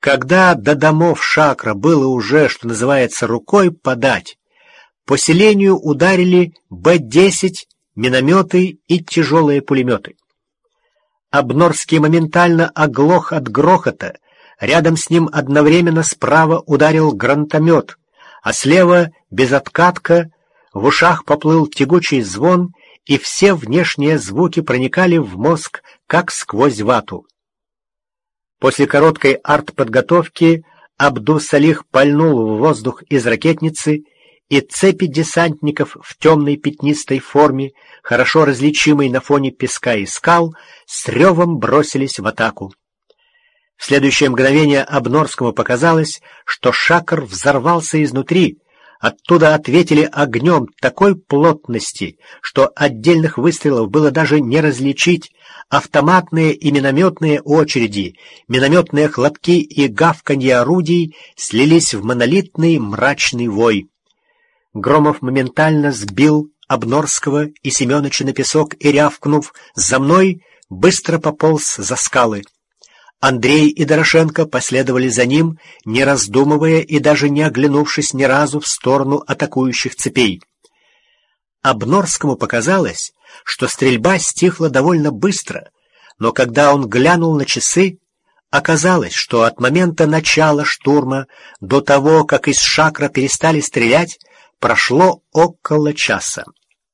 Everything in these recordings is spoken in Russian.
Когда до домов Шакра было уже, что называется, рукой подать, по селению ударили Б-10, минометы и тяжелые пулеметы. Обнорский моментально оглох от грохота, рядом с ним одновременно справа ударил гранатомет, а слева, без откатка, в ушах поплыл тягучий звон, и все внешние звуки проникали в мозг, как сквозь вату. После короткой артподготовки Абдус-Салих пальнул в воздух из ракетницы, и цепи десантников в темной пятнистой форме, хорошо различимой на фоне песка и скал, с ревом бросились в атаку. В следующее мгновение Обнорскому показалось, что Шакр взорвался изнутри. Оттуда ответили огнем такой плотности, что отдельных выстрелов было даже не различить. Автоматные и минометные очереди, минометные хлопки и гавканье орудий слились в монолитный мрачный вой. Громов моментально сбил Обнорского и Семёныча на песок и, рявкнув «За мной!», быстро пополз за скалы. Андрей и Дорошенко последовали за ним, не раздумывая и даже не оглянувшись ни разу в сторону атакующих цепей. Обнорскому показалось, что стрельба стихла довольно быстро, но когда он глянул на часы, оказалось, что от момента начала штурма до того, как из Шакра перестали стрелять, прошло около часа.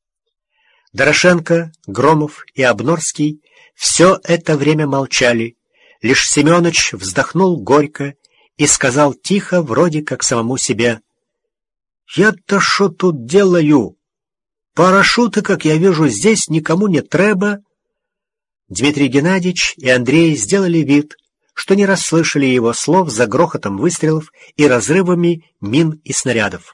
Дорошенко, Громов и Обнорский все это время молчали. Лишь Семёныч вздохнул горько и сказал тихо, вроде как самому себе: «Я-то шо тут делаю? Парашюты, как я вижу, здесь никому не треба». Дмитрий Геннадьевич и Андрей сделали вид, что не расслышали его слов за грохотом выстрелов и разрывами мин и снарядов.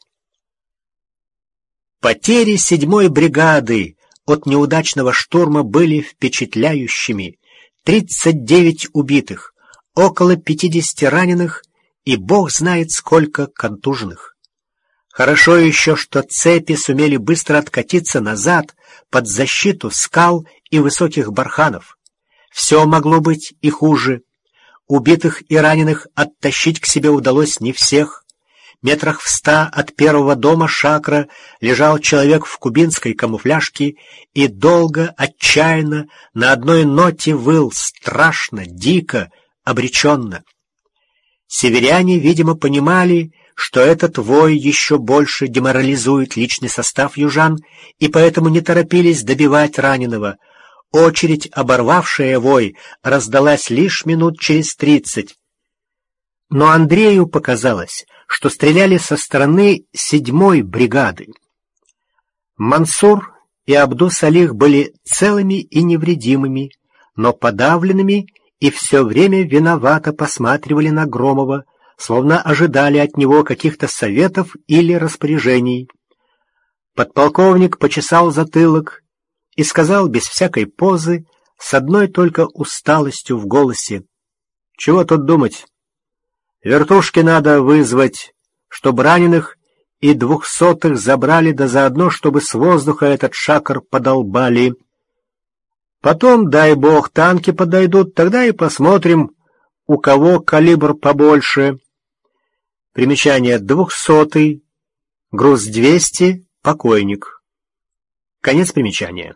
Потери 7-й бригады от неудачного штурма были впечатляющими. 39 убитых, около 50 раненых и бог знает сколько контуженных. Хорошо еще, что цепи сумели быстро откатиться назад под защиту скал и высоких барханов. Все могло быть и хуже. Убитых и раненых оттащить к себе удалось не всех. Метрах в 100 от первого дома Шакра лежал человек в кубинской камуфляжке и долго, отчаянно, на одной ноте выл, страшно, дико, обреченно. Северяне, видимо, понимали, что этот вой еще больше деморализует личный состав южан, и поэтому не торопились добивать раненого. Очередь, оборвавшая вой, раздалась лишь минут через 30. Но Андрею показалось, что стреляли со стороны 7-й бригады. Мансур и Абдус-Салих были целыми и невредимыми, но подавленными, и все время виновато посматривали на Громова, словно ожидали от него каких-то советов или распоряжений. Подполковник почесал затылок и сказал без всякой позы, с одной только усталостью в голосе: «Чего тут думать? Вертушки надо вызвать, чтобы раненых и 200-х забрали, да заодно, чтобы с воздуха этот Шакр подолбали. Потом, дай бог, танки подойдут, тогда и посмотрим, у кого калибр побольше». Примечание: 200-й, груз 200, покойник. Конец примечания.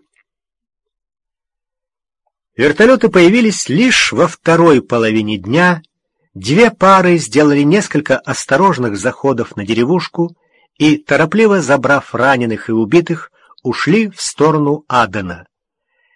Вертолеты появились лишь во второй половине дня. 2 пары сделали несколько осторожных заходов на деревушку и, торопливо забрав раненых и убитых, ушли в сторону Адена.